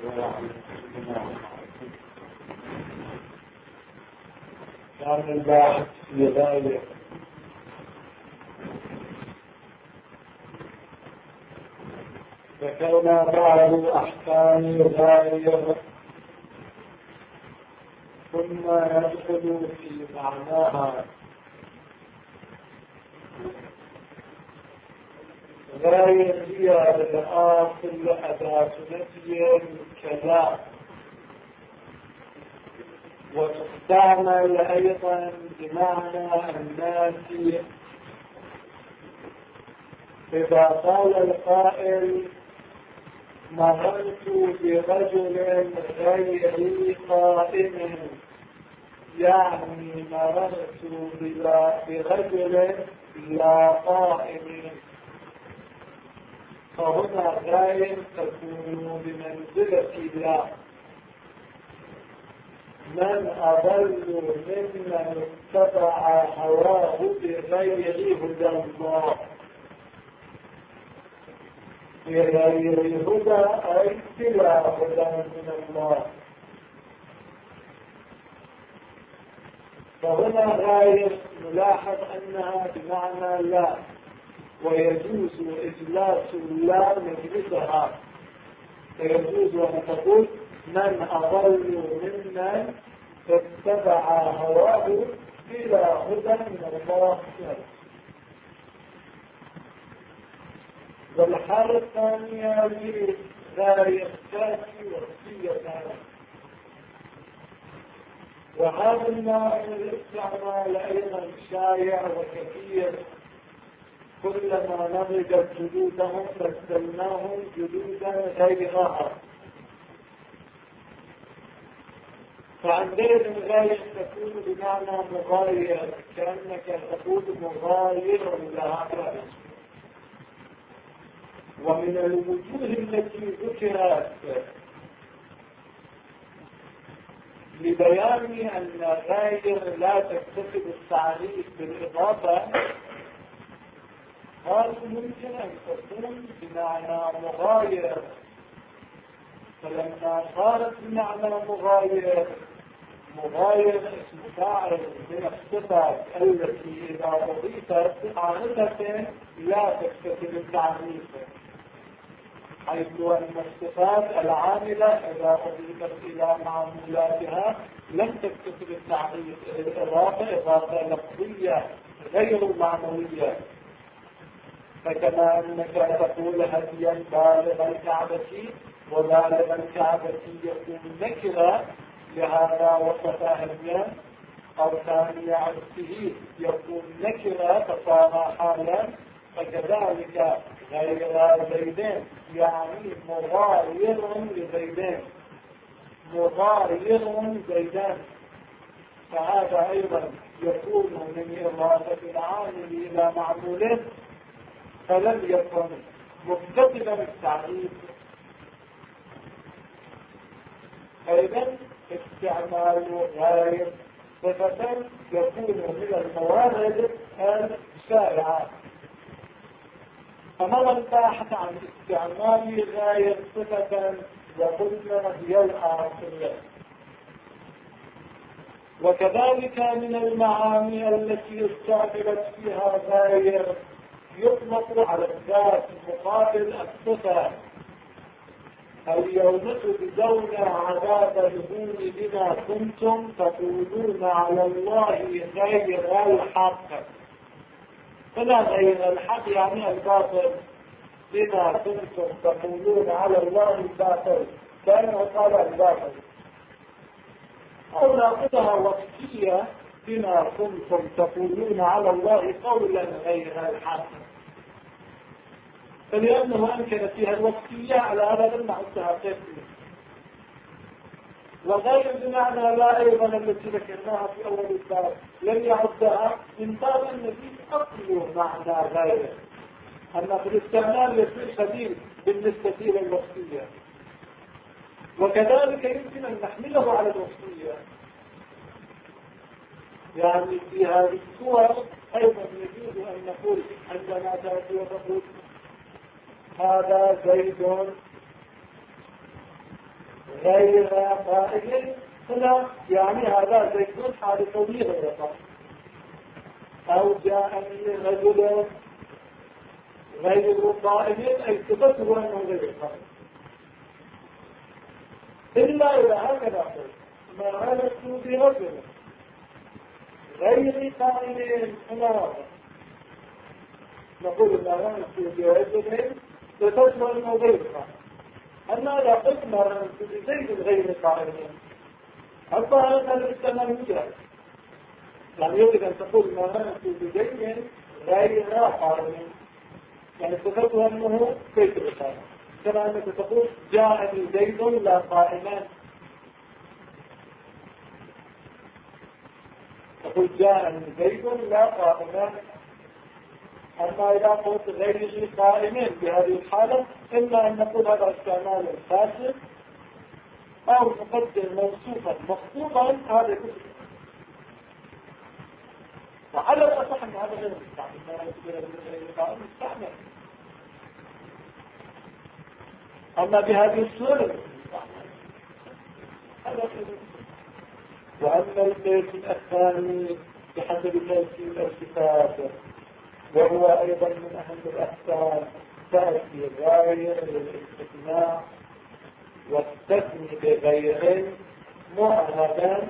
كان الباحث في ذلك ذكرنا بعض أحكام الغاية ثم يدخل في معناها. غاية هي الأصل أداة نفي الكلام، وتستعمل أيضا بمعنى النافي إذا قال القائل مررت برجل غير قائم، يعني مررت برجل لا قائم، فهنا غاية تكون بمنزلة لا. من أضل ممن اتبع هواه بغير هدى الله، بغير هدى أي بلا هدى من الله. فهنا غاية نلاحظ أنها بمعنى لا، ويجوز إجلاس لا مجلسها، فيجوز أن تقول من أضل ممن اتبع هواه بلا هدى من الله. والحالة الثانية لغاية تأتي وصية، وهذا النوع من الاستعمال أيضا شائع وكثير، كلما نضجت جلودهم بدلناهم جلودا غيرها. فعندئذ الغاية تكون بمعنى مغاير، كأنك تقول مغاير لها. ومن الوجوه التي ذكرت لبيان أن غاير لا تكتسب التعريف بالإضافة، قالوا ممكن أن تكون بمعنى مغاير، فلما صارت بمعنى مغاير اسم فاعل من الصفات التي إذا أضيفت عادة لا تكتسب التعريف، حيث أن الصفات العاملة إذا أضيفت إلى معمولاتها لم تكتسب التعريف، الإضافة إضافة لفظية غير معنوية. فكما أنك تقول هديا بالغ الكعبة، وبالغ الكعبة يكون نكرة، لهذا وصف هديا، أو ثاني عرفه يكون نكرة فصار حالا، فكذلك غير زيدين يعني مغاير لزيدين، مغاير زيدان، فهذا أيضا يكون من إضافة العامل إلى معموله، فلم يكن مكتسبا التعريف. أيضا استعمال غير صفة يكون من الموارد الشائعة. فمر الباحث عن استعمال غير صفة وقلنا هي الآخرية. وكذلك من المعاني التي استعملت فيها غير يطلق على الذات مقابل الصفة. اليوم تجزون عذاب الهون بما كنتم تقولون على الله غير الحق. فلا غير الحق يعني الباطل، بما كنتم تقولون على الله الباطل، كأنه قال الباطل. أو نأخذها وصفية، بما كنتم تقولون على الله قولا غير الحق، فلأنه أنكر فيها الوصفية على هذا نعدها قسمة. وغير بمعنى لا أيضا التي ذكرناها في أول الباب لم يعدها من باب الذي أصل معنى غير، أما في الاستعمال يصير خبير بالنسبة إلى الوصفية. وكذلك يمكن أن نحمله على الوصفية، يعني في هذه الصور أيضا يجوز أن نقول عندما تأتي وتقول هذا زيد غير قائم هنا يعني هذا زيد حال طبيعي غير قائم. أو جاءني رجل غير قائم أي صفته أنه غير قائم، إلا إذا هكذا قلت ما عرفت برجل غير قائم هنا نقول ما عرفت برجل صفته أنه غير قائم. أما إذا قلت ما عرفت بزيد غير قائم حتى هذا الاستعمال مجرد، يعني يجب أن تقول ما عرفت بزيد غير قائم يعني صفته أنه غير قائم، كما أنك تقول جاءني زيد لا قائمان، تقول جاءني زيد لا قائمان. أما إذا قلت غير قائمين بهذه الحالة إما أن نقول هذا استعمال فاسد أو نقدر موصوفا مخطوطا هذا كله، وعلى الأصح أن هذا غير مستعمل. أما بهذه الصورة هذا وأما البيت الثاني بحسب تأثير الصفات وهو أيضا من أهم الأحكام تأتي غير للاستثناء والتثني بغير معهدا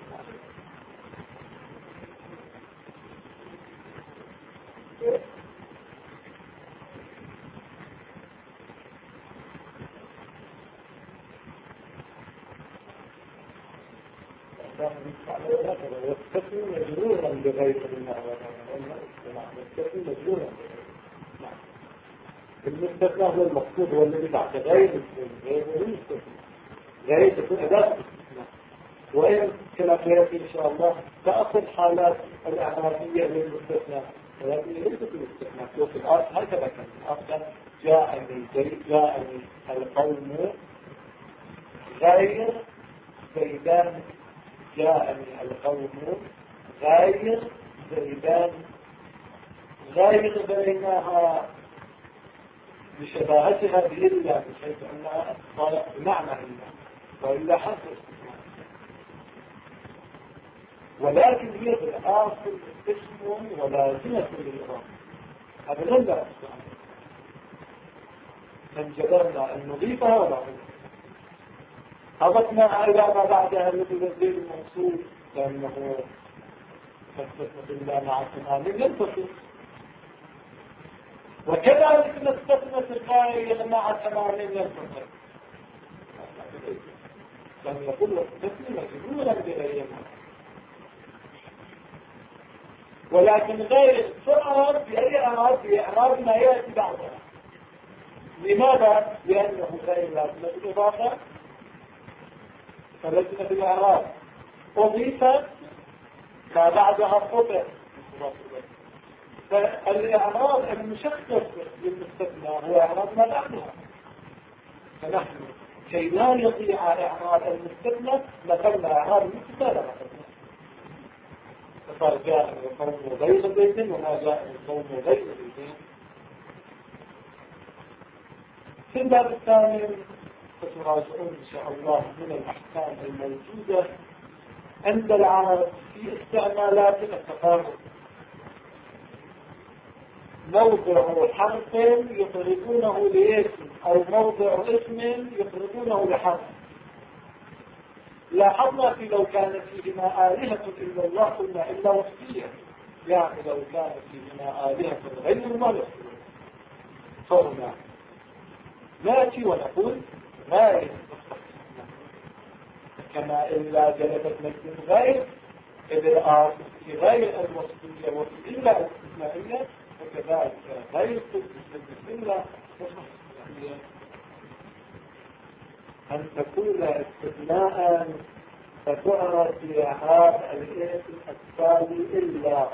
والتثني مجرورا بغير والتثني مجرورا المستثنى هو المقصود هو الذي بعد غير غير تكون أداة وإن كما سيأتي إن شاء الله تأخذ حالات الإعرابية للمستثنى ولكن ليست المستثنى في الأرض هكذا كان أصلا جاءني القوم غير زيدان جاءني القوم غير زيدان غير بينها بشباهتها بإلا بحيث أنها طالع بمعنى إلا وإلا حصر استثناء، ولكن هي في الآخر اسم ولازمة للإضافة. هذا لن لا أستطيع من جبرنا أن نضيفها ولا أضفنا إلى ما بعدها الذي يزيد الموصول لأنه تستثنى بالله مع تمام ينتصر، وكذلك نستثنى الغاية مع تمام ينتصر، لم يقول التثني مجبولا بغيرها، ولكن غير تعرف بأي أعراض بإعراض ما يأتي بعدها. لماذا؟ لأنه غير لازمة الإضافة فلازمة الإعراض أضيفت ما بعدها قطع، فالإعراض المشخص للمستثنى هو إعراض ما بعدها، فنحن كي لا يضيع إعراض المستثنى مثلنا إعراض المستثنى فصار جاء القوم غير زيد وما جاء القوم غير زيد. في الباب الثاني ستراجعون إن شاء الله من الأحكام الموجودة عند العرب في استعمالات التقارب، موضع حرف يقربونه لاسم أو موضع اسم يقربونه لحرف. لاحظنا في لو كانت فيهما آلهة إلا الله قلنا إلا وصفية، يعني لو كانت فيهما آلهة غير الله صرنا ناتي ونقول غير كما إلا جلبت نجم غير إذ في غير الوصفية وإلا الاستثنائية وكذلك غير إلا وصفية أن تكون استثناء فتعرف في هذا الاسم التالي إلا،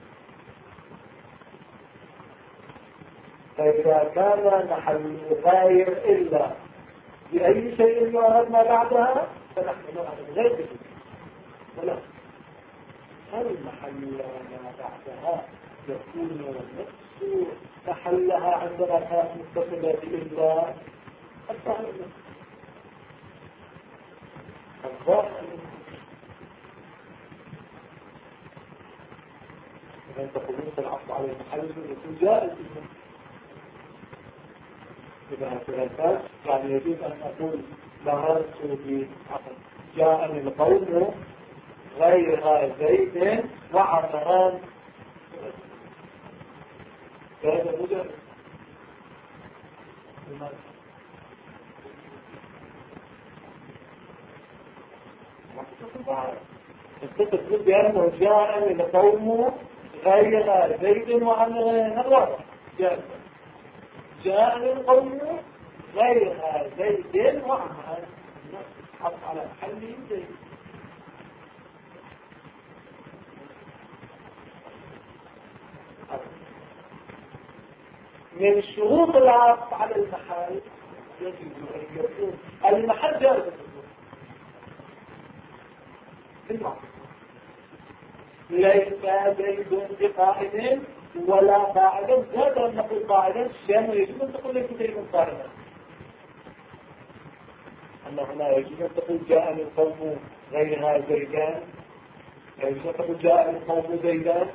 فإذا كان محل غير إلا بأي شيء يعرض ما بعدها فنحن نعرض غير به، ولا هل محل ما بعدها يكون نفس محلها عندما كانت متصلة بإلا الصحيح. إذا تقولون العقد على المحل يكون جائز. إذا هكذا يعني يجوز أن أقول مررت بعقد جاءني القوم غير زيد وعمران، هذا مجرد تقول بأنه جاءني القوم غير زيد وعمران، هذا جاءني القوم غير زيد وعمران، حط على محل زيد. من شروط العطف على المحل يجب أن يكون المحل جائز ليس زيد بقاعد ولا قاعدا، زاد أن نقول قاعدا الشام يجب أن تقول ليس زيد قاعدا، أما هنا يجب أن تقول جاءني القوم غيرها زيدان، يجب أن تقول جاءني القوم زيدان،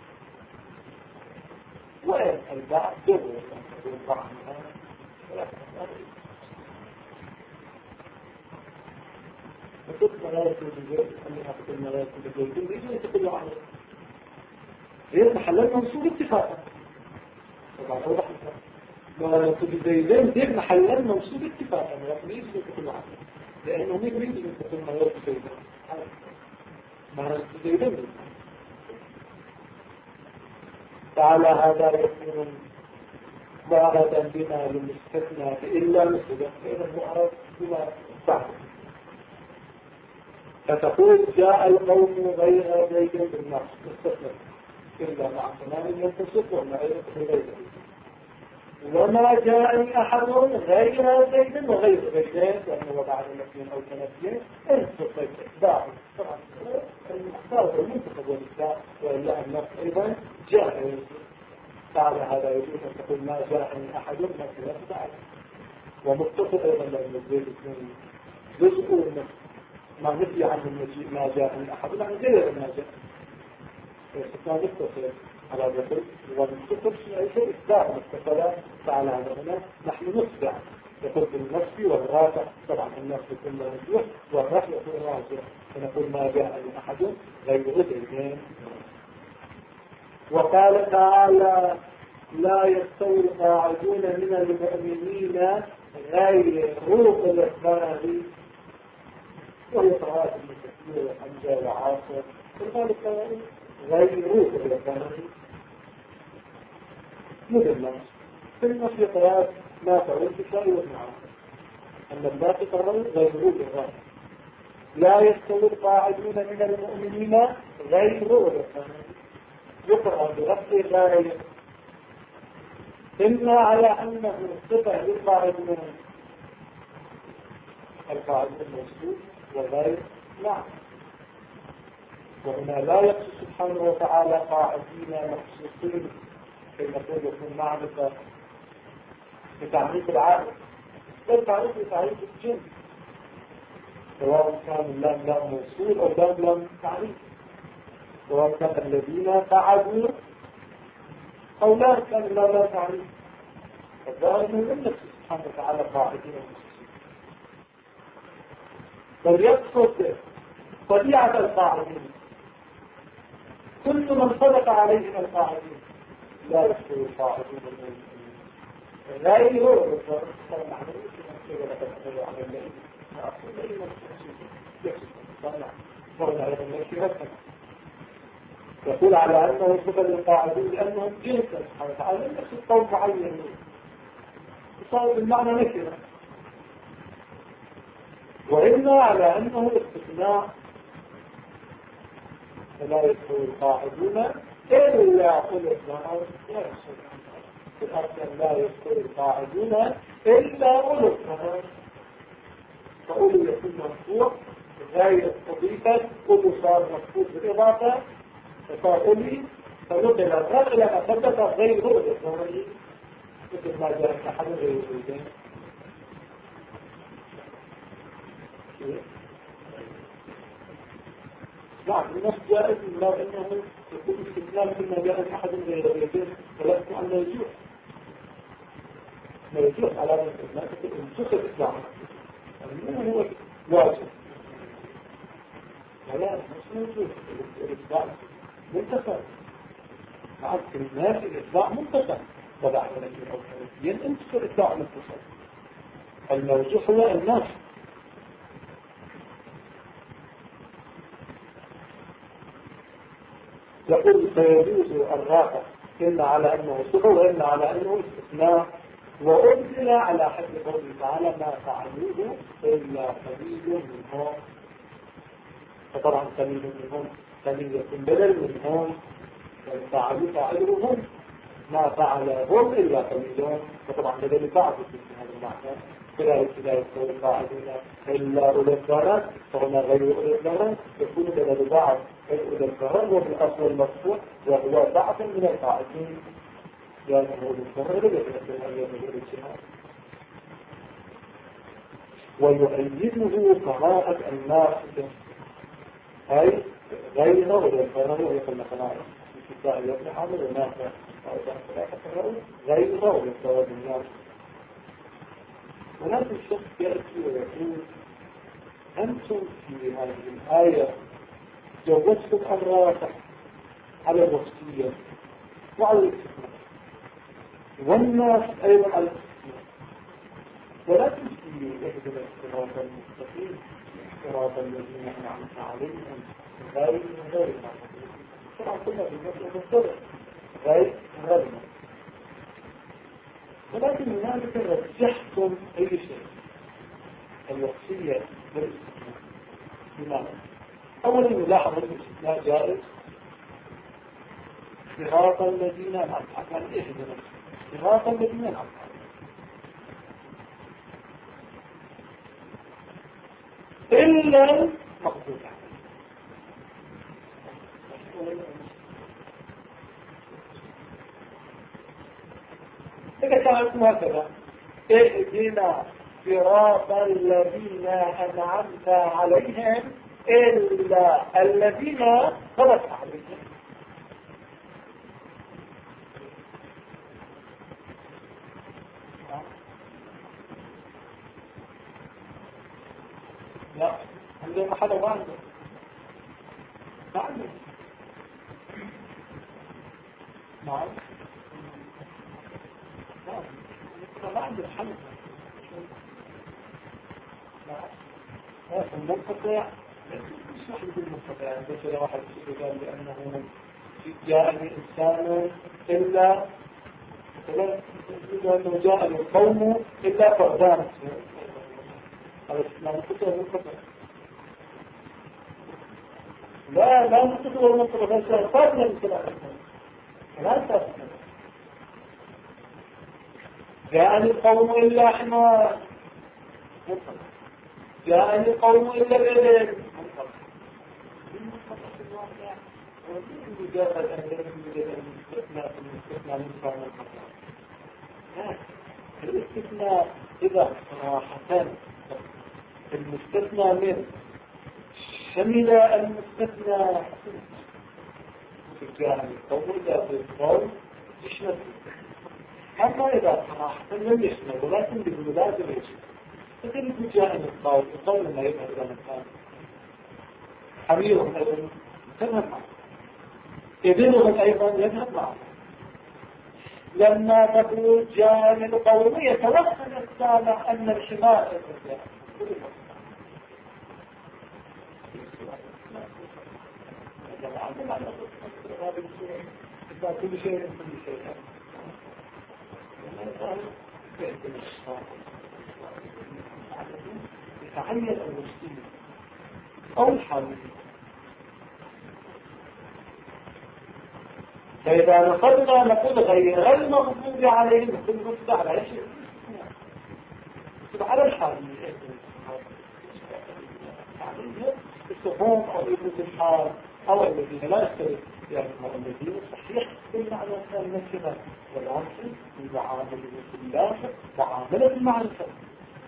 وين البعض دور البعض فكنت ملايك الجزء أنها تكون ملايك الجزء يجب أن تكون عنه غير محلات منصوب اتفاقا. طبعا هو ملايك الجزء غير محلات منصوب اتفاقا، لكن يجب أن تكون عنه لأنه مين يجب أن تكون ملايك الجزء ملايك الجزء. فعلى هذا يكون معرضا بما للمستثنى إلا مثلا، فإنه معرض بما بعد. فتقول جاء القوم غير زيد بالنص مستثنى إلا مع تمام ينتصف وما غير وما جاءني أحد غير زيد وغير زيدين، لأنه بعد الاثنين أو ثلاثين انتصف إتباع. طبعا المختار والمنتخب والإتباع وإلا النص أيضا جاء. فعلى هذا يجب أن تقول ما جاءني أحد مثل بعد، ومتصل أيضا لأن الزيد اثنين جزء من ما نفي عنه المجيء ما جاءني أحد يعني غير ما جاء. استثناء متصل على ذكر والمتصل شيء إتباع متصلة. فعلى هذا هنا نحن نتبع يقول بالنفي والرافع، طبعا النفي كله مفتوح والرفع يكون راجع، فنقول ما جاءني أحد غير زيدين. وقال تعالى لا يستوي القاعدون من المؤمنين غير الإخبار، وهي طوائف من كثير وحمزة وعاصر، وذلك غير الإخبار مثل في النصر طوائف ما تعود بشيء ومعه أن الباقي قرر غير الإخبار. لا يستوي القاعدون من المؤمنين غير الإخبار يقرأ برفع غاية، إما على أنه صفة للقاعدين القاعدين الموصول وغير لا، وهنا لا يقصد سبحانه وتعالى قاعدين مخصوصين كي نقول يكون معرفة بتعريف العالم، بل تعريف بتعريف الجنس، سواء كان اللام لام موصول أو لام تعريف، سواء كان الذين قعدوا أو لا كان لا تعريف. الظاهر من نفسه سبحانه وتعالى قاعدين ومخصوصين، بل يقصد طبيعة القاعدين، كل من صدق عليهم القاعدين لا يستوي القاعدين غيره يقول على أنه صفة للقاعدين لأنهم جنسا سبحانه وتعالى لم يقصد قوم معين يصاب بالمعنى نكرة، وإما على أنه استثناء فلا يستوي القاعدون إلا أولي الظهر في الأرض، لا يستوي القاعدون إلا أولي الظهر، فأولي يكون مرفوع غاية تضيفا، أولي صار مفقود بالإضافة فصار أولي فنقل الظهر إلى ما ثبت غير أولي الظهر مثل ما جاء أحد غير الوجين. نعم النص جائز إلا أنه يكون استثناء كما جائز أحد غير اليدين ولكن أن يجوز على الاستثناء تكون الإسلام يعني هو واجب لا مش موجود الإسلام منتخب مع الناس الإسلام منتخب طبعا ولكن الأولين انتخب الإسلام منتخب الموجود هو الناس يقول سيجوز الرافع إلا على أنه صفة وإلا على أنه استثناء وأنزل على حد قوله تعالى ما فعلوه إلا قليل منهم فطبعا قليل منهم قليل بدل منهم فعلوهم ما فعلهم إلا قليل فطبعا بدل بعض في هذا المعنى كذلك يكون القاعدون إلا أولي الضرر فهنا غير أولي الضرر يكون بدل بعض أولي الضرر وبالأصل المرفوع وهو بعض من القاعدين لأنه أولي الضرر يتنزل أيام الاجتماع ويؤيده قراءة الناس أي غير أولي الضرر ويقول مثلا في كتاب ابن حامد وناس غير أولي الضرر الناس ولكن الشخص يأتي ويقول أنتم في هذه الآية جوزتم الرافع على الوصية وعلى الاستثناء والناس أيضا على الاستثناء ولكن في إحدى الصراط المستقيم صراط الذين أنعمت عليهم غير المغضوب طبعا كنا في المسألة غير المغضوب ولكن هنالك رجحتم أي شيء الوصية بالاستثناء لماذا؟ أولا يلاحظ الاستثناء جائز صراط الذين أنعمت عليهم اهدنا صراط الذين أنعمت عليهم إلا المغضوب إذا كانت هكذا اهدنا صراط الذين أنعمت عليهم إلا الذين خلص عليهم لا عندنا محل واحد نعم نعم ما عندنا حل المنقطع مش واحد يقول منقطع بس واحد يقول لأنه جاءني إنسان إلا لأنه جاء القوم إلا فردان هذا منقطع لا منقطع والمنقطع بس فرد من الكلام لا فرد جاءني القوم إلا حمار جاءني القوم إلا الإبل الاستثناء إذا صراحة المستثنى من شمل المستثنى في الجانب القوم إلا في القوم يشمل أما إذا صراحة لم يشمل ولكن بالملازم يشمل فكذلك جاء القول ما يذهب إلى مكان حميرهم أيضا تذهب معه إذنهم أيضا يذهب معه لما تقول جاء من القوم يتوصل السامع أن الحمار كل شيء كل شيء يتعين المسلم أو الحامل فإذا نقلنا نقول غير المغضوب عليهم نقول نصب على شيء نصب على الحامل الصفوم أو ابن الحال أو الذين لا يختلف يعني الذين صحيح بالمعنى النكرة والعصر المعاملة بالله معاملة المعرفة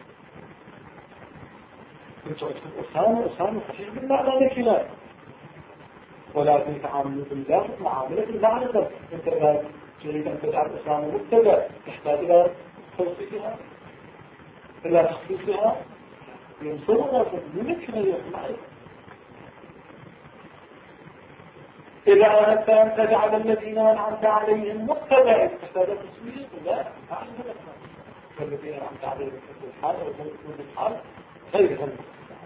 أسامة صحيح بالمعنى الكلام ولكن تعامل بالله معاملة المعنى. أنت لا تريد أن تجعل الإسلام مبتدأ، تحتاج إلى توصيفها، إلى تخصيصها، ينصرها فممكن أن يسمعها. إذا أردت أن تجعل الذين أنعمت عليهم مبتدأ تحتاج تصوير، لا أعلم الأسماء. والذين أنعمت عليهم في الحال وفي الحال غير هم.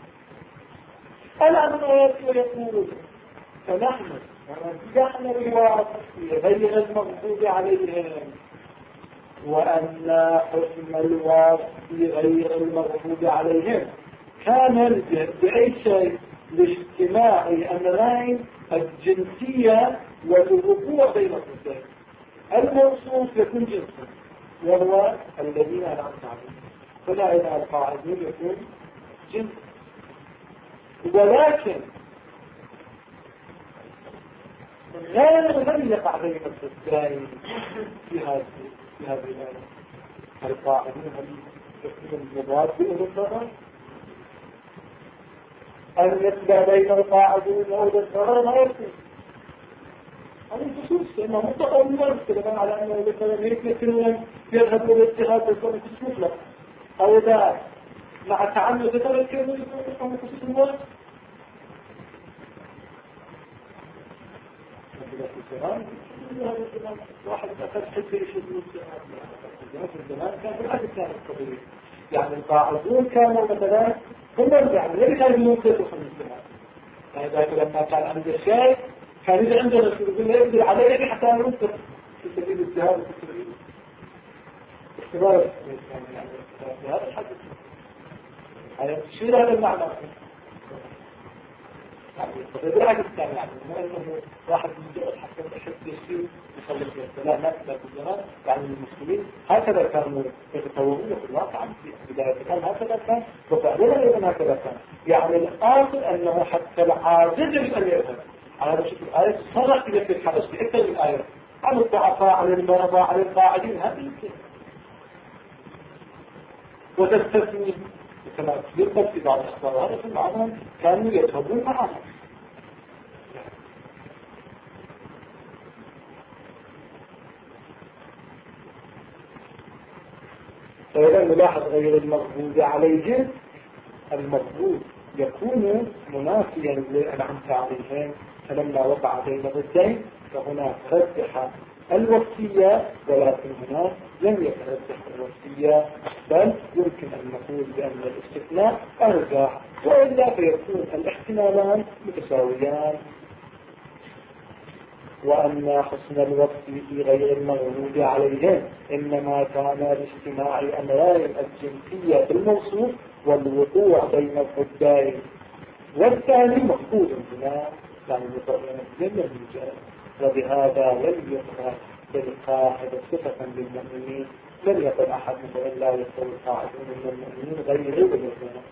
الآن الآيات يقول فنحن رجعنا الوعد غير المغضوب عليهم، وأن حكم الوعد غير المغضوب عليهم كان بأي شيء؟ لاجتماع أمرين: الجنسية والوقوع بين الضدين. الموصوف يكون جنسا وهو الذين أنعمت عليهم، فلا القاعدين يكون جنس. ولكن غير لم يقع بين الضدين في هذه الآية. القاعدين هل يكون المضاد بالضرر؟ أن يتبع بين القاعدين أو الضرر ما يكون. هذا الخصوص لأنه مطلق أمور كلام على أنه يمكن يذهب إلى الاجتهاد ويكون خصوص له، أو إذا مع التعمد ذكر كلمة يكون خصوص الموت. واحد أخذ حتى يشد الزمان كان في العهد الثاني القضية، يعني القاعدون كانوا مثلا هم يعني ليس كانوا ينقذوا في الزمان. يعني لما كان عند الشيء كان يجي عندنا يقول له يقدر عليه حتى ينقذ في سبيل الجهاد وفي سبيل اختبار يعني هذا الحدث. هذا شو هذا المعنى؟ بالعكس الثاني يعني ما انه واحد من جهة حتى يحب يصير يخلي لا لا بالزمان. يعني المسلمين هكذا كانوا يتطورون في الواقع في بداية كان هكذا كان وفعلا ايضا هكذا كان. يعني الاصل انه حتى العاجز ان يذهب على هذا الشكل. الآية صرح إلى في الحدث في أكثر من آية عن الضعفاء عن المرضى عن القاعدين. هذه يمكن وتستثني كما يقول في بعض الأخبار هذا في المعنى كانوا يذهبون معنا. فإذا نلاحظ غير المغضوب عليهم، المغضوب يكون منافيا للأنعمت عليهم، فلما وقع بين ضدين فهنا رجح الوصية، ولكن هنا لم يترجح الوصية، بل يمكن أن نقول بأن الاستثناء أرجح، وإلا فيكون الاحتمالان متساويان. وأن حسن الوصف في غير المغضوب عليهم إنما كان لاجتماع أمرين: الجنسية في الموصوف والوقوع بين الضدين، والثاني مفقود هنا يعني مطلقا جدا الجهل. وبهذا لم يقرأ بالقاعدة صفة للمؤمنين. لم يقل أحد مثلا لا يستوي القاعدون من المؤمنين غير بالإسلام.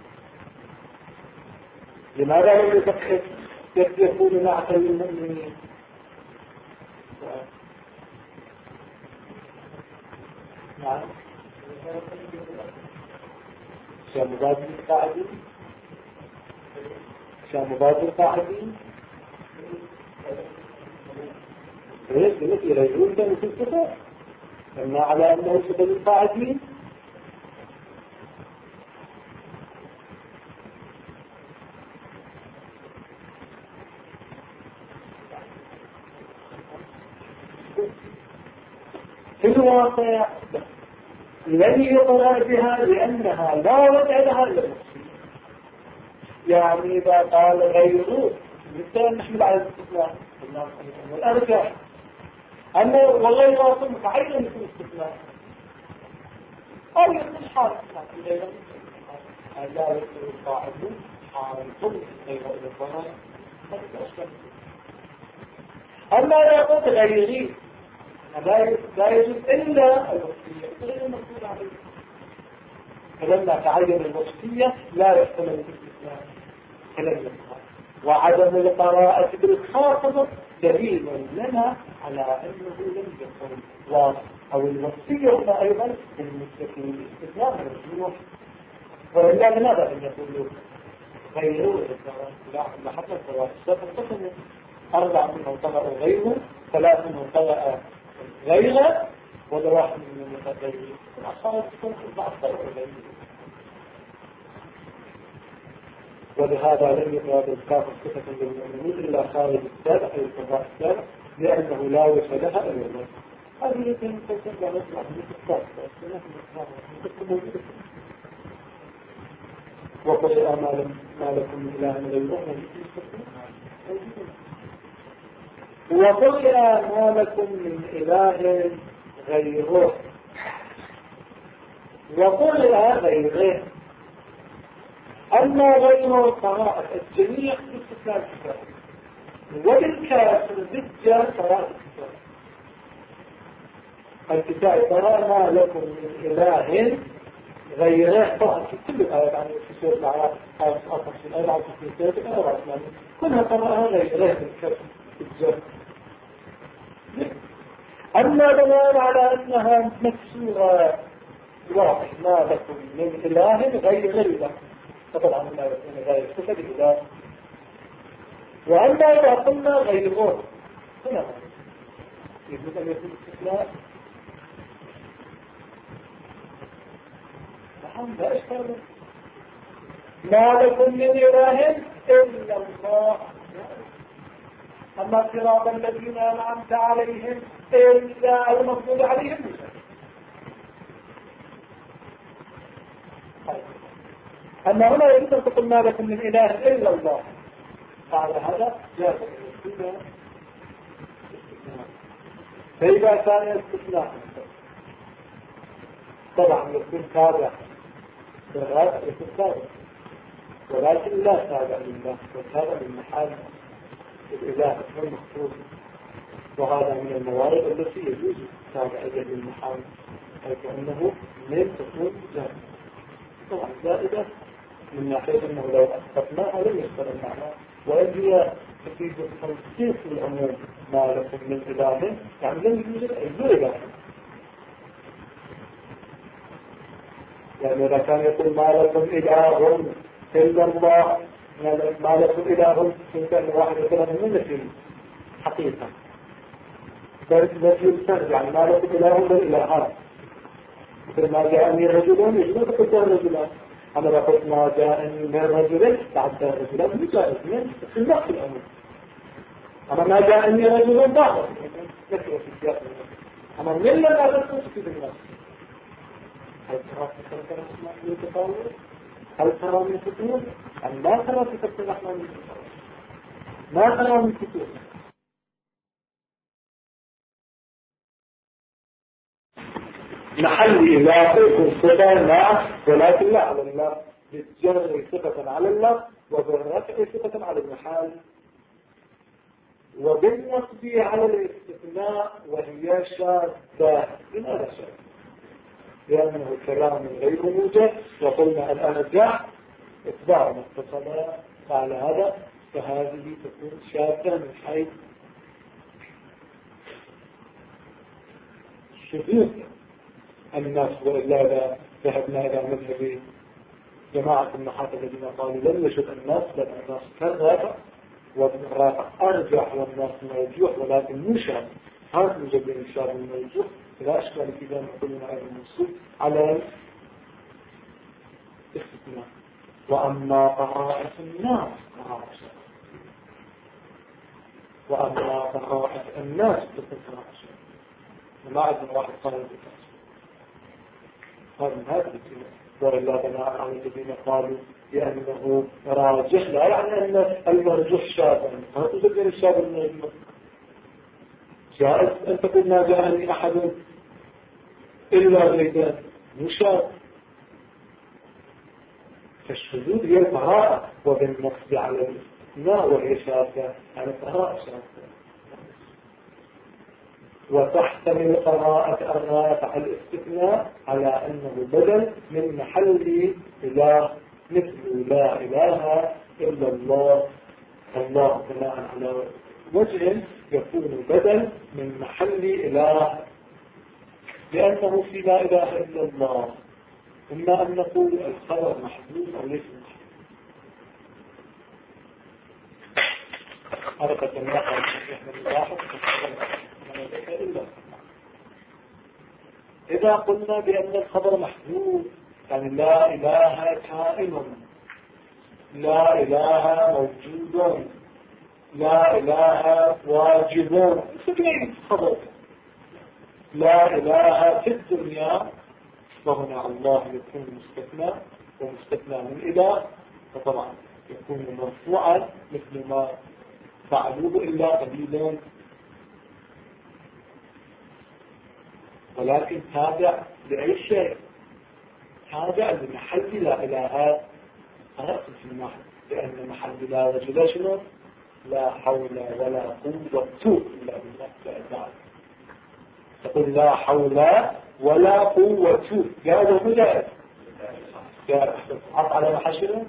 لماذا لم يفكر يكون نعتا للمؤمنين؟ نعم شامباد القاعدين ليش يريدون كانوا في الكتاب أما على أنه سبب القاعدين. في الواقع لن يقرأ بها لأنها لا وضع لها إلا المسلمين. يعني إذا قال غيره مثلا نحمل على الاستثناء والأرجح أنه والله يواصل متعين في الاستثناء أو يكون حال غير لا يكون القاعدون حالكم غير الضرر. أما لا يقول غيري لا يجوز إلا الوصية غير المقصود عليه. فلما تعين الوصية لا يحتمل الاستثناء كلام. وعدم القراءة بالخاطبة دليل لنا على أنه لم يكن واضح، أو الوصية هنا أيضا المستثنى الاستثناء مرجوح. وإلا لماذا أن يقولوا غيروا الإسلام؟ لا حتى الفواسط تنقسم 4 منهم طبق غيره، 3 منهم طبق غيره، ولا واحد منهم غيره. الأصابع تكون بعض طبق غيره. ولهذا لم يراد الكافر صفة للمؤمنين إلا خارج السابع أي القضاء السابع، لأنه لا وجه لها إلا الله. هذه يمكن تكون لا نسمع من الكافر، وقل ما لكم من إله غيره، وقل ما لكم من إله غيره، وقل غيره. أما غيره قراءة الجميع باستثناء الكتاب، وللكافر ضد قراءة الكتاب قراءة ما لكم من إله غيره. طبعا في كل الآيات يعني في سورة الأعراف آية 54 آية 54 كلها قراءة غيره الكافر ضد. أما بناء على أنها مكسورة واضح ما لكم من إله غير الله، فطبعا ما يكون غير صفة الإله. وأما إذا قلنا غيره هنا يجب أن يكون استثناء. نحن لا إشكال، ما لكم من إله إلا الله. أما صراط الذين أنعمت عليهم إلا المغضوب عليهم. أما هنا يريد أن تقول ما لكم من إله إلا الله، فعلى هذا جاء الاستثناء. فإذا كان الاستثناء طبعا يكون تابع يكون تابع، ولكن لا تابع لله، وتابع للمحال الإله المخصوص. وهذا من الموارد التي يجوز تابع للمحال، حيث أنه لن تكون جاهزة. طبعا زائدة من ناحية أنه لو أثبتناها لم يصدر المعنى، وإن هي تفيد تنصيص العموم ما لكم من إله، يعني لم يوجد أي إله. يعني إذا كان يقول ما لكم إله إلا الله، ما لكم إله كان واحد يقول من نفي حقيقة، نفي السرد، يعني ما لكم إله إلا الإلهان. مثل ما جاءني رجلون يجب أن تكون رجلان. أنا بقول ما جاءني من رجل تعدى رجلان مجاز في النقل الأمر. أما ما جاءني رجل ضاغر نكره في السياق. أما من لم أدرسه في النقل. هل ترى من التطور؟ هل ترى من الفتور؟ أم لا ترى في كتب الرحمن من التطور؟ ما ترى من الفتور؟ محل إله يكون صفة الله، ولكن لا على الله، بالجر صفة على الله، وبالرفع صفة على المحال، وبالنصب على الاستثناء، وهي شاذة. لماذا شاذة؟ لأنه كلام غير موجب، وقلنا الآن جاء إتباع متصلة، فعلى هذا فهذه تكون شاذة من حيث شذوذ الناس. وإلا ذهبنا إلى مذهب جماعة النحاة الذين قالوا لم يشد الناس، بل الناس كالرافع، والرافع أرجح والناس مرجوح، ولكن مشابه. هذا مجبين الشاب المرجوح، لا أشكال في ذلك كلنا أيضا منصوب على الاستثناء. وأما قراءة الناس وأما قراءة الناس تكون قراءة شيء، ما عندنا واحد قال بكاس هذا من هذا الكلام. وإلا بناء على الذين قالوا بأنه راجح، لا يعني أن المرجوح شابا. هذا تذكر الشاب المرجوح جائز أن تقول ما جاءني أحد إلا زيدان مشاب. فالشذوذ هي القراءة، وبالنصب على الاستثناء وهي شاذة، يعني القراءة شاذة. وتحتمل قراءة الرافع الاستثناء على أنه بدل من محل إله، مثل لا إله إلا الله. الله بناء على وجه يكون بدل من محل إله، لأنه في لا إله إلا الله إما أن نقول الخبر محدود أو ليس محدود. حركة النقل من الواحد إلا. إذا قلنا بأن الخبر محذوف يعني لا إله كائن، لا إله موجود، لا إله واجب، سبعين خبر، لا إله في الدنيا، وهنا الله يكون مستثنى ومستثنى من إله، فطبعا يكون مرفوعا مثل ما فعلوه إلا قليلا، ولكن تابع لأي شيء، تابع لمحل لا إله أرأس في المحل، لأن محل لا رجل شنو؟ لا حول ولا قوة إلا بالله. تقول لا حول ولا قوة، جاء ولا جاء حط على محشره؟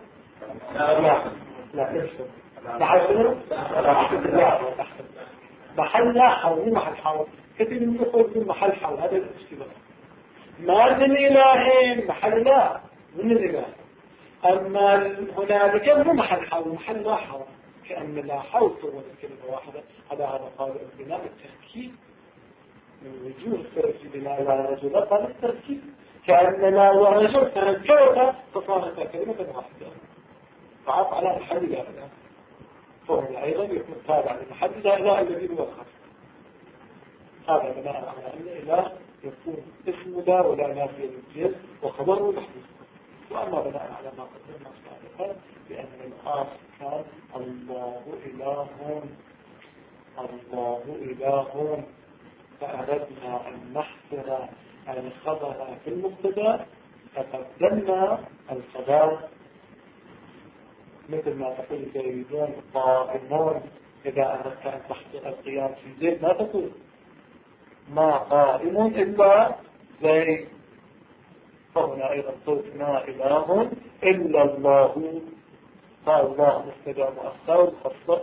لا احسن محشره؟ لا محل لا حول، محل حول كثير من يقول من محل حول، هذا الاشتباه. ما من إلهين محل لا من الإله، أما هنالك مو محل حول، محل لا حول، كأن لا حول صورة كلمة واحدة. هذا قال البناء التركيب من وجوه التركيب، لا إله رجل قال التركيب، كأن لا ورجل تركبها فصارت كلمة واحدة، فعط على محل لا إله، فهنا أيضا يكون تابع لمحل لا إله الذي هو الخاص. هذا بناء على أن الإله يكون اسم لا ولا نافية للجنس وخبره محدود. وأما بناء على ما قدرنا سابقا بأن الآخر كان الله إله، الله إله، فأردنا أن نحصر الخبر في المبتدا فقدمنا الخبر، مثل ما تقول زيدون قائمون، إذا أردت أن تحصر القيام في زيد ما تقول ما قائم إلا زيد، فهنا أيضا صوتنا إله إلا الله، قال الله مستدام مؤخر خاصة،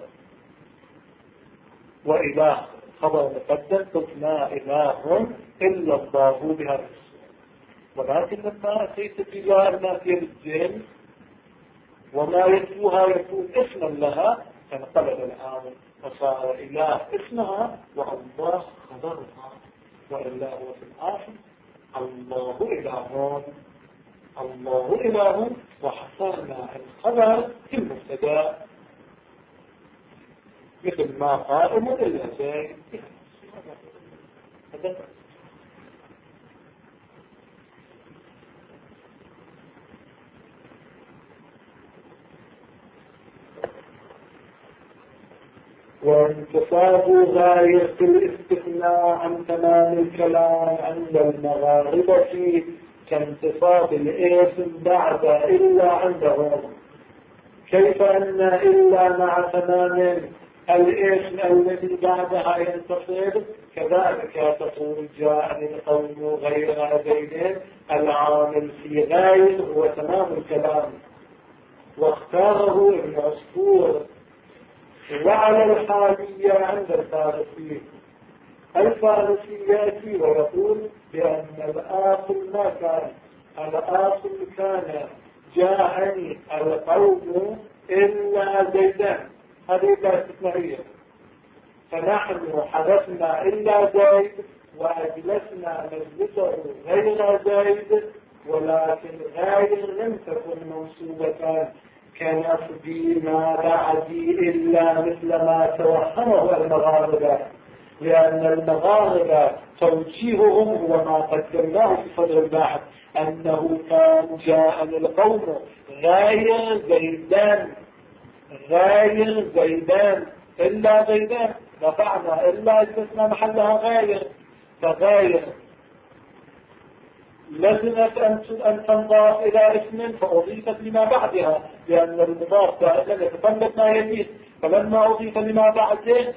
وإله خبر مقدم، صوتنا إله إلا الله بهذا الصورة. ولكن لما أتيت بلا النافية للجنس وما يتلوها يكون اسما لها فانقلب العامل فصار إله اسمها والله خبرها، وإلا هو في الآخر الله إله، الله إله، وحصرنا الخبر في المبتدا مثل ما قائم إلا زيد. وانتصاب غاية الاستثناء عن تمام الكلام عند المغاربة كانتصاب الاسم بعد إلا عندهم. كيف أن إلا مع تمام الاسم الذي بعدها ينتصب، كذلك تقول جاءني القوم غير زيد، العامل في غاية هو تمام الكلام، واختاره ابن عصفور. وعلى الحالية عند الفارسي، الفارسي يأتي ويقول بأن الآخر ما كان، الآخر كان جاءني القوم إلا زيدان، هذه لا استثنائية، فنحن حدثنا إلا زيد وأجلسنا مجلسه غير زيد، ولكن غير لم تكن منصوبة كنصبي ما بعدي إلا مثل ما توهمه المغاربة، لأن المغاربة توجيههم هو ما قدمناه في صدر البحث، أنه كان جاءني القوم غير زيدان، غير زيدان إلا زيدان، رفعنا إلا جلسنا محلها غير، فغير لزمت أن تنضاف إلى اسم فأضيفت لما بعدها، لأن المضاف دائما يتطلب ما يزيد، فلما أضيف لما بعده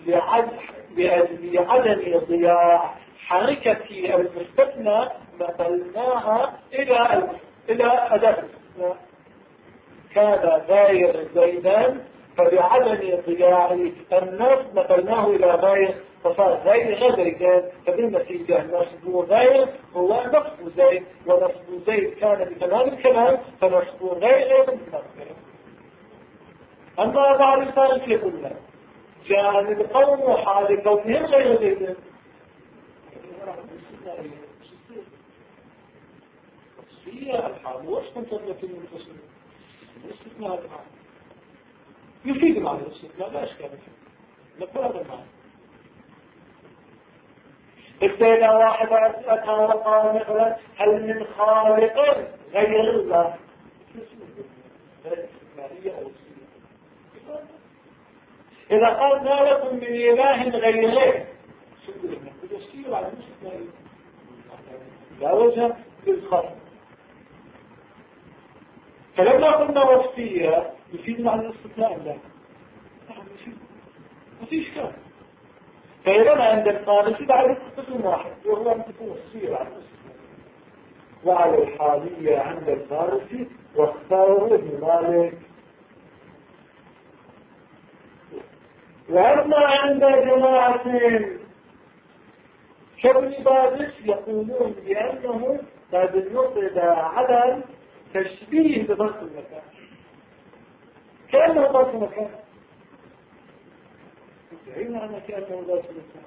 لعدم ضياع حركة المستثنى نقلناها إلى أداة الاستثناء، كان غير زيدان، فبعدم ضياع النص نقلناه إلى غير، فصار غير زيدان، فبالنتيجة نصب غير هو نصب زيد، ونصب زيد كان بتمام الكلام، فنصب غير بتمام الكلام. أما بعض الفارس يقول لنا جاءني القوم حال كونهم غير زيد. هي الحال وش كنت لكن المتصل الاستثناء الحال يفيد معنى الاستثناء لا اشكال فيه نقول هذا المعنى. إذا واحد أتى وقال مثلا هل من خالق غير الله إذا قال ما لكم من إله غيره لا وجه للخلق. فلما قلنا وصفية يفيد معنى الاستثناء لا ما في إشكال. فإذا عند الفارسي بعد قسم واحد وهو أن تكون وصفية على الاستثناء وعلى الحالية عند الفارسي واختاروا ابن مالك. وأما عند جماعة كابن بادس يقولون بأنه قد نقض على تشبيه بضغط المكان كأنه ضغط المكان. أي معنى كأنه ضغط المكان؟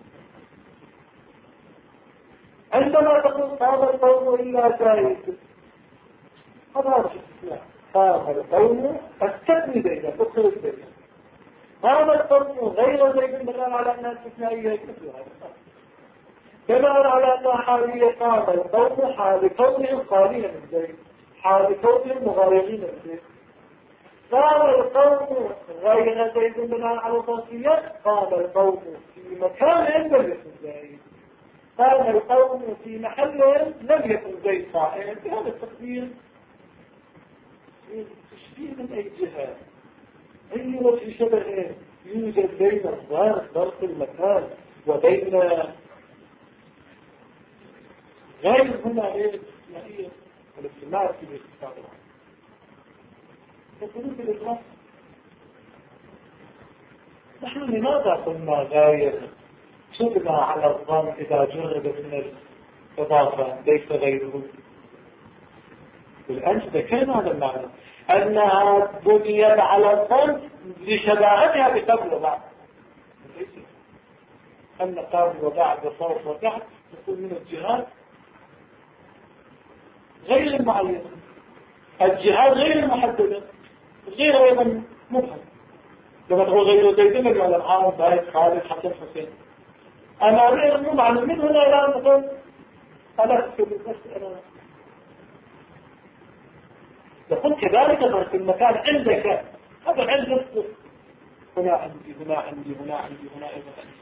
عندما تقول قام القوم إلا زايد هذا هو الاستثناء. قام القوم التقليد إذا تدخل الزيد قام القوم غير زيد بناء على أنها استثنائية كثيرة بناء على أنها حالية. قام القوم حال كونهم خاليا من زيد حال كونهم مغايرين من زيد. قام القوم غير زيد بناء على تصفيات قام القوم في مكان لم يكن زيد قام القوم في محل لم يكن زيد قائم. بهذا التقدير تشبيه من أي جهة أي وجه شبه يوجد بين ظرف المكان وبين غير هنا غير الاستثنائية والاجتماع في الاستثناء. تقولون بالإضافة نحن لماذا قلنا غير صدنا على الظن إذا جرد من الإضافة ليس غيره؟ والآن ذكرنا هذا المعنى أنها بنيت على الظن لشباهتها بقبل وبعد. أن قبل وبعد وصوت وتحت تكون من الجهات غير المعينة. الجهات غير المحددة غير أيضا مفهم. لما تقول غير زيدين على العالم بايت خالد حسن حسين أنا غير مو معنى من هنا إلى أن تقول أنا أكتب المسألة يقول كذلك في المكان عندك هذا عند نفسه هنا عندي هنا عندي هنا عندي هنا أيضا عندي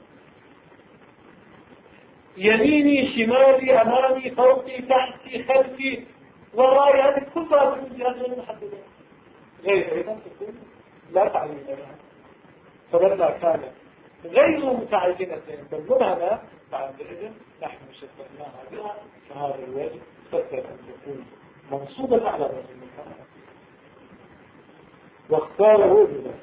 يميني شمالي أمامي فوقي تحتي خلفي وراي هذه كلها من الجهات غير محددة غير أيضا تكون لا تعليم لها. فلما كانت غير متعينة بل مبهمة بعد إذن نحن شبهناها بها فهذا الوجه تقدر أن تكون منصوبة على رأس المكان واختاره بذلك.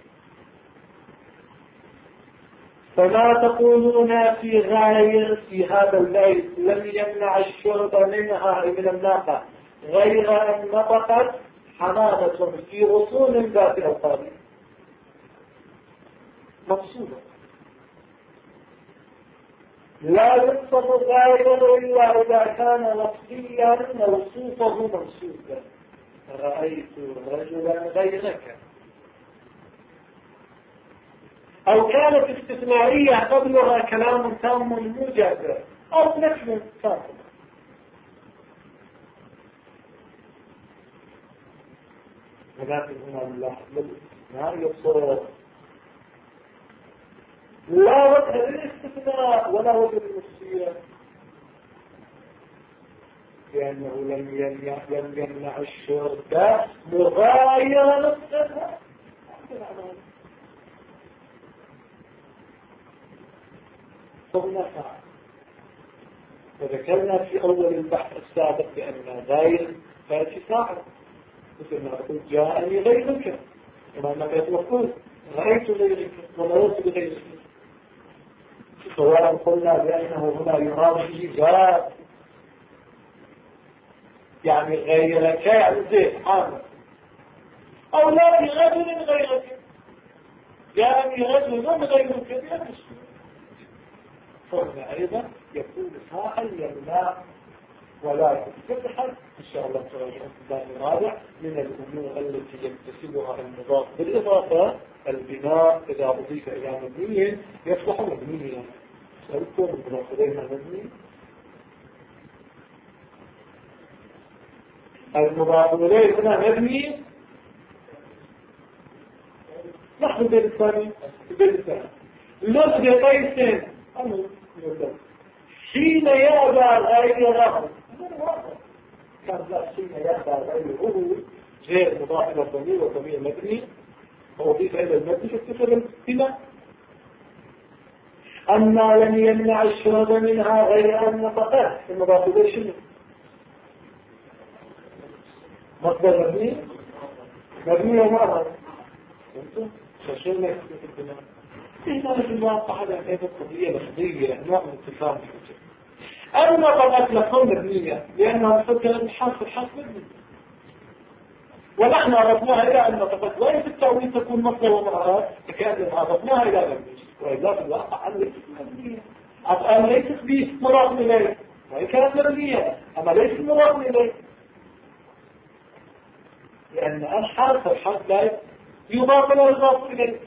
فما تقولون في غير في هذا البيت لم يمنع الشرب منها من الناقة غير أن نطقت حمامة في غصون ذات الأوقات مقصودة لا يقصد غير إلا إذا كان وصفيا موصوفه منصوبا. رأيت رجلا غيرك أو كانت استثنائية قبلها كلام تام موجز أو نفي تام. ولكن هنا ما يقصد لا وجه للاستثناء ولا وجه للوصية لأنه لم يمنع الشرطة مغايرة نفسها. وذكرنا في أول البحث السابق بأن غير فاتي صاحب مثل ما أقول جاءني غيرك كما أنك يتوقف رأيت غيرك ومررت بغيرك سواء قلنا بأنه هنا يراد به جاء يعني غيرك يعني زيت عامل أو لا في رجل غيرك يعني رجل غير كبير فهنا أيضا يكون فاعل يمنع ولا يفتح إن شاء الله تراجعون في الباب الرابع من الأمور التي يكتسبها المضاف بالإضافة البناء إذا أضيف إلى مبني يصبح مبنيا سأذكر المضاف إليها مبني المضاف إليه هنا مبني نحن بين الثاني لفظ قيس حين يأبى غيره كان لا حين يأبى غيره غير مضاف إلى الضمير والضمير مبني وأضيف إلى المبني فاكتسب البناء أما لم يمنع الشرب منها غير أن نطقه المضاف إليه شنو؟ مصدر مبني ومعرض فهمتوا؟ فشو يكتسب البناء؟ إذا في الواقع هذا أيضا قضية لفظية نوع من التفاهم الكتب. أما طبعا لفظ مبنية لأنها تفكر الحرف مبني ونحن عرفناها إلى أن نطقت وإن في التأويل تكون مصدر ومعرض فكأننا عرفناها إلى مبني وإذا في الواقع أن ليست مبنية أن ليست به مضاف إليه وإن كانت مبنية أما ليست مضاف إليه لأن الحرف لا يضاف ولا يضاف إليه.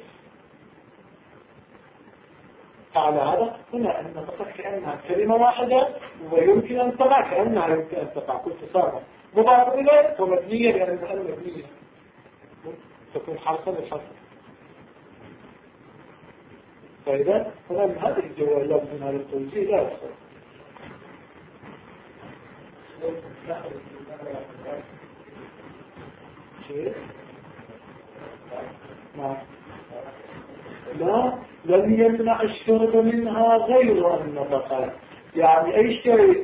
على هذا هنا أن نطق كأنها كلمة واحدة ويمكن أن تقع كأنها يمكن أن تقع كل تصرف مضاف إليه ومبنية لأنها مبنية تكون حرفا للحرف. فإذا هنا من هذه الجوالات من هذا التوجيه لا يصير شيء لا لم يمنع الشرب منها غير أن نطق يعني أي شيء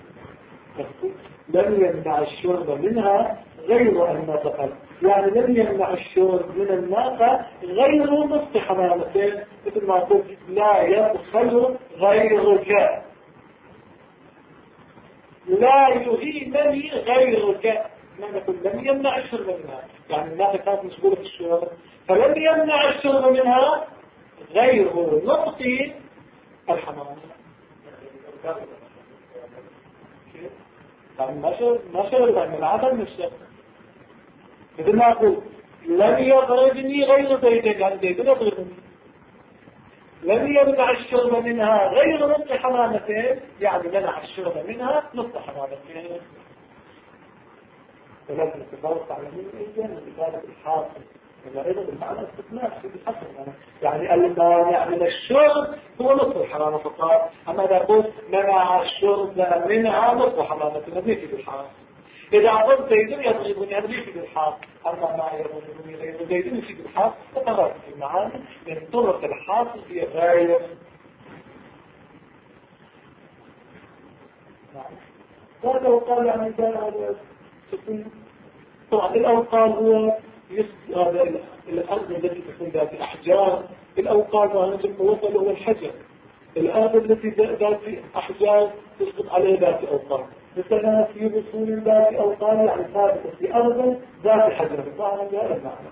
لم يمنع الشرب منها غير أن نطق يعني لم يمنع الشرب من الناقة غير نصف حمامتين مثل ما قلت لا يدخل غيرك لا يهينني غيرك ما نقول لم يمنع الشرب منها يعني الناقة كانت مشغولة في الشرب فلم يمنع الشرب منها غير نقص الحمام يعني ما شرب من العدم الشرب مثل ما أقول لم يضربني غير زيد يعني زيد يضربني لم يمنع الشرب منها غير نصف حمامتين يعني منع الشرب منها نصف حمامتين ولكن التفاوت على مين أيضا لذلك الحاصل إلا أيضا بالمعنى استثناء في الحصر يعني المانع من الشرب هو نصف الحرامة فقط أما إذا قلت منع الشرب منها نصف حرامة نزيك بالحرام إذا قلت زيد يضربني نزيك بالحرام أما ما يضربني غير زيد يزيك بالحرام فتغير في المعاني من طرق الحاصل في غير ولو قال يعني هذا تكون طبعا الأوقال هو هذا الأرض التي تكون ذات الأحجار الأوقال وهذا الموصل هو الحجر الأرض التي ذات أحجار تسقط عليها ذات أوقال مثلا في رسول ذات أوقال يعني ثابتة في أرض ذات حجر فهذا هذا المعنى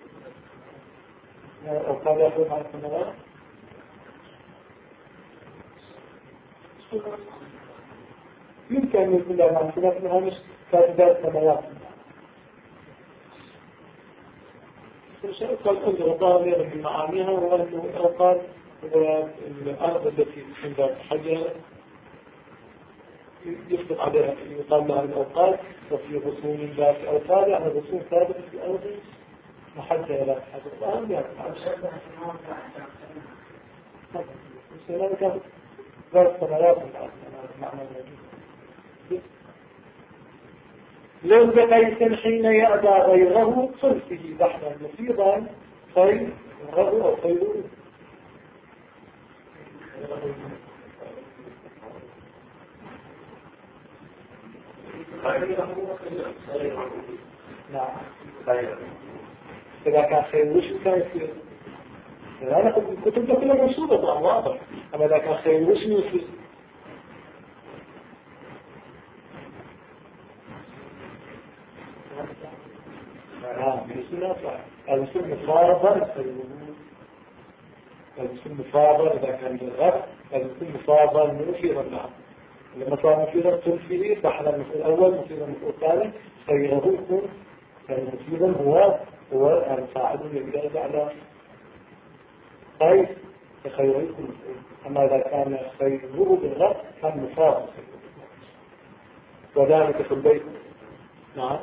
الأوقال يأخذ عن السماوات يمكن أن يكون لها معنى أنها مش ذات سماوات قال أنظر ضامر من معانيها وأنه الأوقات والأرض التي تكون ذات حجر يطلق عليها يقال لها الأوقات وفي رسوم ذات أوقات يعني رسوم ثابتة في الأرض محجرة ذات حجر وأهم يعني كانت ذات سماوات المعنى الوجود لو بقيت حين يأبى غيره صرفه بحرا مفيضا خيره أو خيره نعم إذا كان خير وش كان يصير أنا كنت كلها مشهورة طبعا واضح أما إذا كان خير وش يصير المسلم مفارضا لازم يكون مفاضل إذا كان بالغرب، لازم يكون مفاضل مثيرا له. لما صار مثيرا تنفيه بحر المثل الأول مثيرا المثل الثاني خيره يكون يعني مثيرا هو المساعد يجب على خير خيره يكون مثير. أما إذا كان خيره بالغرب كان مفاضل وذلك في البيت. نعم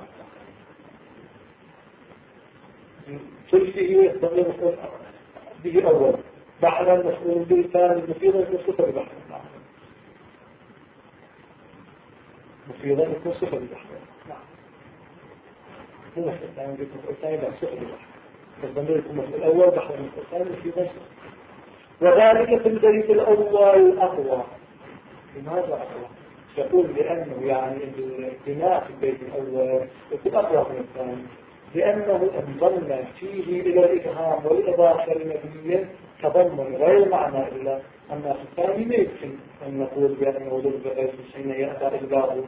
تنفيه ضمن مثل به أول بحر المسؤول به ثاني مثيرا يكون صفر بحر مفيدا يكون صفر بحر. مو مثل الثاني يكون الثاني لا صفر بحر. فالضمير يكون مثل الأول بحر مثل الثاني مفيدا صفر. وذلك في البيت الأول أقوى. لماذا أقوى؟ يقول لأنه يعني البناء في البيت الأول يكون أقوى من الثاني لأنه انضم فيه إلى الإبهام والإضافة المبنية تضمن غير معنى إلا أما في الثاني ما يمكن أن نقول بأنه ضرب غير حين يأتى إلغاؤه.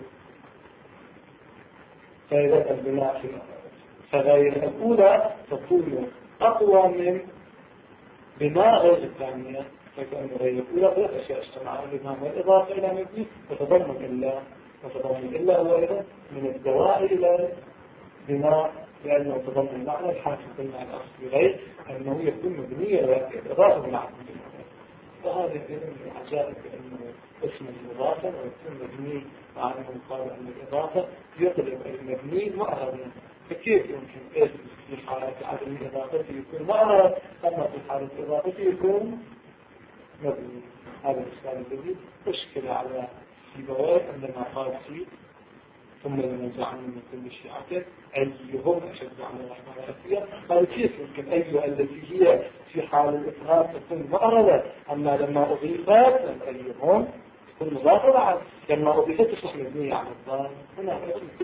فإذا البناء فغير الأولى تكون أقوى من بناء غير الثانية. فكأن غير الأولى ثلاث أشياء اجتماعها الإبهام والإضافة إلى مبني وتضمن إلا هو أيضا من الدواعي إلى بناء لأنه تضمن معنى الحاكم قلنا على الأصل غير أنه يكون مبنيا وإضافة معنى. فهذا من العجائب بأنه اسم الإضافة ويكون مبني مع أنه قال أن الإضافة يطلب المبني معرضا. فكيف يمكن اسم في حالة عدم الإضافة يكون معرض أما في حالة الإضافة يكون مبني؟ هذا الإشكال الذي أشكل على سيبويه عندما قال فيه ثم لنزعن من كل شيعته أيهم أشد على الرحمن الأسية. قالوا كيف يمكن أيها التي هي في حال الإفراد تكون معرضة أما لما أضيفت أيهم تكون مضافة لما أضيفت تصبح مبنية على الظاهر. هنا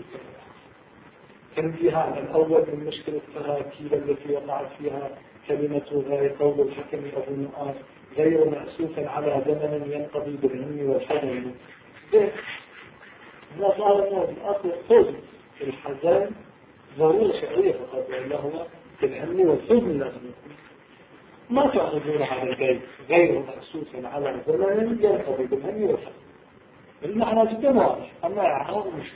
تنبيها الأول من مشكلة التراكيب التي وقعت فيها كلمة غير قول الحكم أبو النؤاس غير مأسوفا على زمن ينقضي بالهم والحزن. ما صار الناس الأصل الحزن في الحزن ضرورة شعرية فقط وإلا هو في الهم والحزن لازم يكون. ما تعرضون على البيت غير مأسوسا على زمن ينقضي بالهم والحزن. المعنى جدا واضح أما إعراب مشكلة.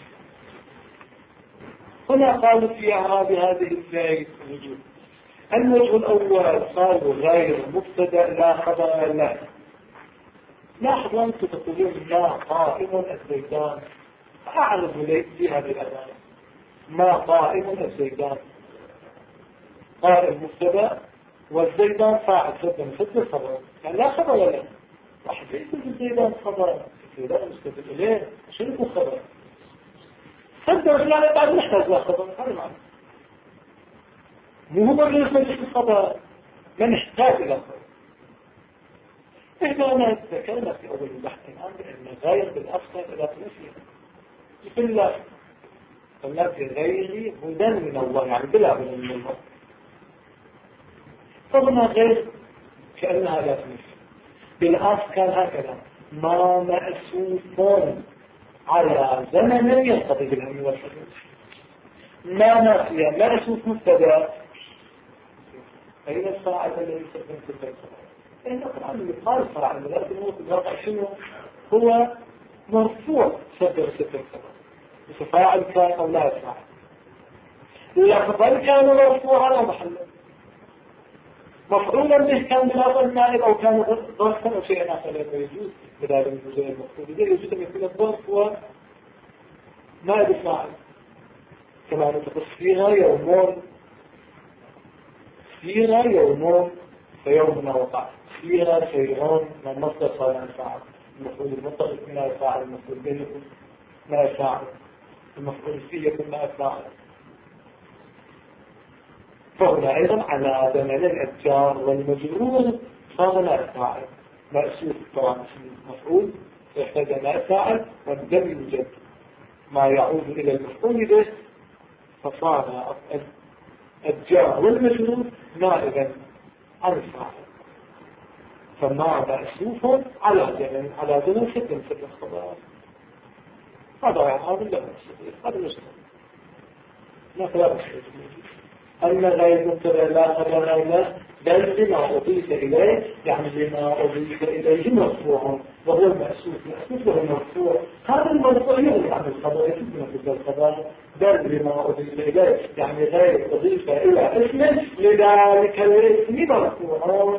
هنا قالوا في إعراب هذه البيت وجود الوجه الأول قالوا غير مبتدأ لا خبر له. لاحظوا أنتم تقولون لا قائم الزيدان أعرض لي هذه الأداة ما قائم الزيدان قائم مبتدأ والزيدان فاعل سدا سد الخبر يعني لا خبر له. واحد يقول الزيدان خبر الزيدان مستدل إليه شنو خبر سد الخبر بعد نحتاج لا خبر هذا معنى مو هو اللي يسمى الخبر ما نحتاج إلى خبر. إحنا أنا ذكرنا في أول البحث الآن بأن غير بالأفضل إلى نفسه بسم الله الذي غيري هدى من الله يعني بلا هدى من الله. فهنا غير كأنها لا تنفي بالأصل كان هكذا ما مأسوف على زمن ينقضي بالهم والحزن. ما نافيا مأسوف مبتدأ أين الفاعل الذي يستخدم في الفلسفة؟ لأن القرآن يقال فاعل ولكن الواقع شنو هو مرفوع صدر ستر الخبر فاعل كان أو لا يفعل لفظا كان مرفوعا على محله مفعولا به كان بلفظ النائب أو كان ظرفا أو شيئا آخر لا يجوز بدال الجزء المفعول إذا يجوز أن يكون الظرف هو نائب الفاعل كما نتقص فيها يومون فيومنا وقع فيها سيرون من مصدر صالح الفاعل المفعول المطلق من الفاعل المفعول به يكون ما الفاعل المفعول فيه يكون ما الفاعل. فهنا أيضا على زمن الأتجار والمجرور فهنا الفاعل مأسوف طبعا المفعول يحتاج ما الفاعل والدم يوجد ما يعود إلى المفعول به فصار الجار والمجرور نائبا عن الفاعل فما مأسوف على زمن ست الخبر. هذا هذا مستقيم ما خلاف الشيء أن غير مبتدأ لا خبر له بل لما أضيف إليه، يعني لما أضيف إليه مرفوع وهو المأسوس. المأسوس وهو المرفوع، هذا المرفوع يغني عن الخبر، يسمى في الخبر. بل لما أضيف إليه يعني غير أضيف إلى اسم لذلك الاسم مرفوع.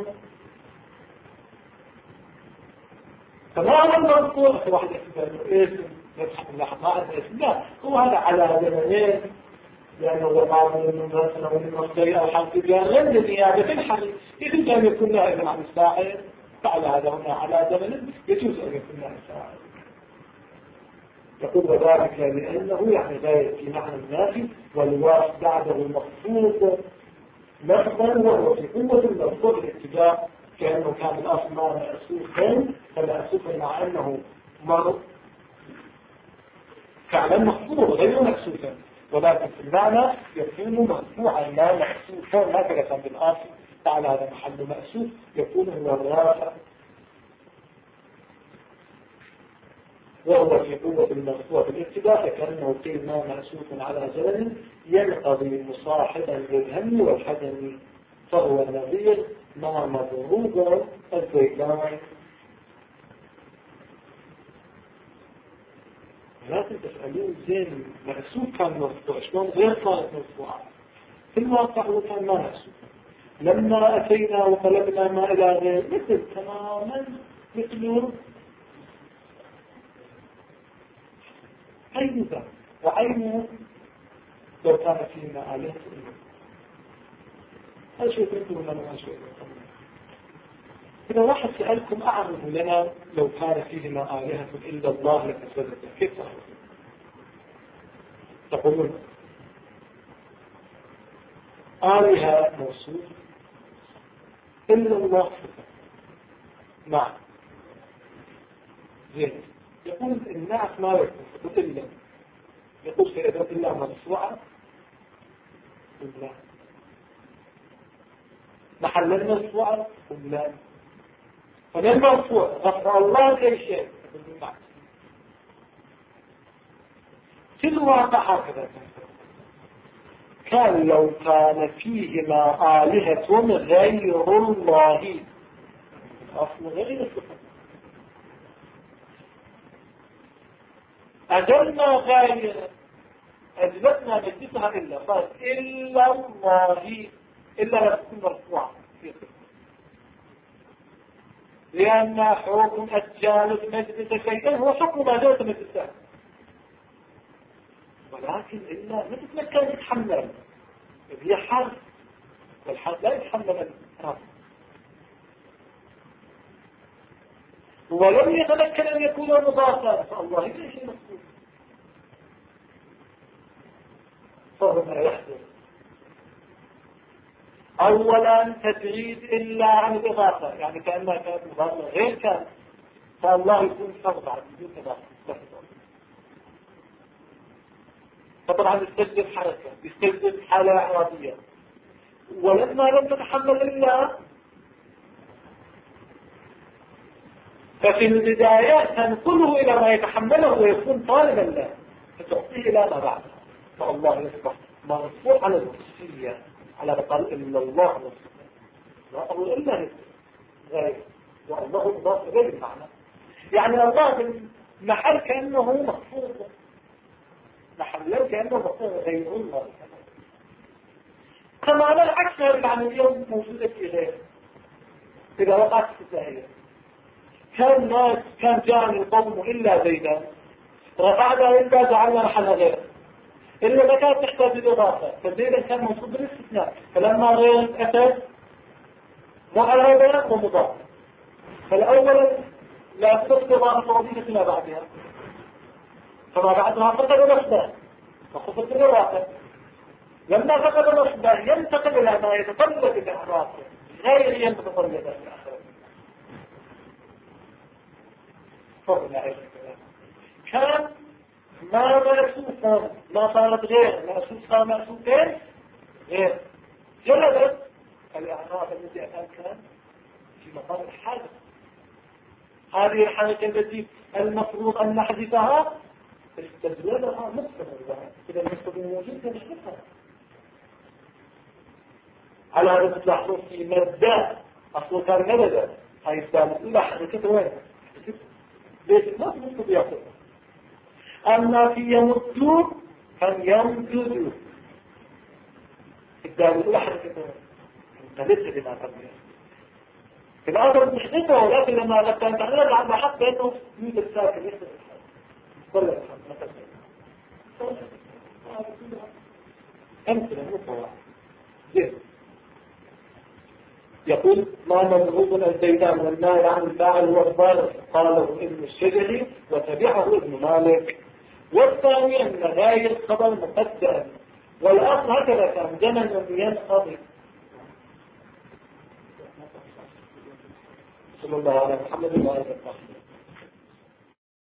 فما المرفوع في واحد اسم يضحك اللحظة ما عندنا اسم، لا هو هذا على زمنين، لأنه هو معمول من مثلا ومن مصدر أو حرف جار غير نيابة الحرف. إذا كان يكون نائبا عن الفاعل فعل هذا هنا على زمن يجوز أن يكون نائب فاعل. يقول وذلك لأنه يعني غير في معنى النافي، والواو بعده المخفوض لفظا وهو في قوة المرفوع الابتداء، كأنه كان الأصل مأسوفا، فمأسوفا مع أنه فعلا مخفوض غير مأسوفا، ولكن في المعنى يكون مرفوعا لا مأسوفا، هكذا كان بالآخر على هذا محل مأسوف يكون هو الرافع، وهو في قوة المرفوع بالابتداء، فكأنه قيل ما مأسوف على زمن ينقضي مصاحبا للهم والحزن، فهو النظير ما مضروب الزيتان. لكن تسألون زين مأسوف كان مرفوع شلون غير كانت مرفوعة؟ في الواقع هو كان ما مأسوف. لما أتينا وقلبنا ما إلى غير مثل تماما مثل أي ذا وعينه لو كان فينا آلهة إلا هذا شيء تنكروا لنا ما شيء. إذا واحد سألكم أعرض لنا لو كان فيهما آلهة إلا الله لفسدتا، كيف تقولون آلهة موصوف إلا الله صفة. نعم زين. يقول الناس ما يكون إلا، يقول في إذا إلا مرفوعة إلا محل المرفوعة إلا، فمن المرفوع غفر الله أي شيء في الواقع هكذا كان لو كان فيهما آلهة غير الله، أصل غير الصفة أجلنا غير أجلتنا نجدها إلا قال إلا الله، إلا لا تكون مرفوعة في صفة، لأن حكم الجالس مجلس شيئا هو حكم ما جالس مجلسه، ولكن إلا ما تتمكن يتحمل، هي حرف والحرف لا يتحمل الحرف، ولم يتمكن أن يكون مضافا، فالله ليس شيء مقصود، فهو ما يحدث. أولا تجريد إلا عن الإضافة، يعني كأنها كانت مضافة غير كان، فالله يكون فرض عن بدون إضافة. فطبعا يستجد حركة، يستجد حالة إعرابية، ولما لم تتحمل إلا ففي البداية تنقله إلى ما يتحمله ويكون طالبا له، فتعطيه إلى ما بعده، فالله يصبح مرفوع على الوصفية، على بقال إلا الله وصفية، لا أقول إلا غير، والله إضافة غير المعنى، يعني الله محل كأنه مخفوض، محل كأنه مخفوض غير الله، كما لا العكس يعني اليوم موجودة في غير، إذا وقعت في الزاهية كان جاءني القوم إلا زيدا، رفعنا إلا جعلنا محل غير، إلا ما كانت تحتاج الإضافة، فزيدا كان موجود بالاستثناء، فلما غير أتى معربا ومضاف، فالأول لا تصدق إضافة وظيفة ما بعدها، فما بعدها فقد نصبه فخفت الإضافة، لما فقد نصبه ينتقل إلى ما يتطلب الإعراب غير ينتقل إلى الآخر. كان ما مأسوفا ما صارت غير مأسوفا مأسوفين غير جلبت الإعراب الذي أتى كان في مقام الحادث، هذه الحالة التي المفروض أن نحذفها استجلبها مستمر، إذا المستمر موجود نحذفها على هذا تلاحظوا في مبدأ أصله كان مبدأ هاي الثالث الأولى حركته وين؟ ليش ما تمسك يأخذ أما في يمدون فليمددوا الثالث الأولى حركته وين؟ ليس لما قبله في الأرض مشتبه ولكن لما كان تعمل عن حق بأنه يوجد الساكن يحدث الحال كل الحال ما تسمع أمثلة مطلعة زين يقول ما مضروب الزيدان والنائل عن الفاعل والضارب قاله ابن الشجري وتبعه ابن مالك والثاني أن غاية الخبر مقدم والأصل هكذا كان زمن ينقضي صلى الله على محمد وعلى اله وصحبه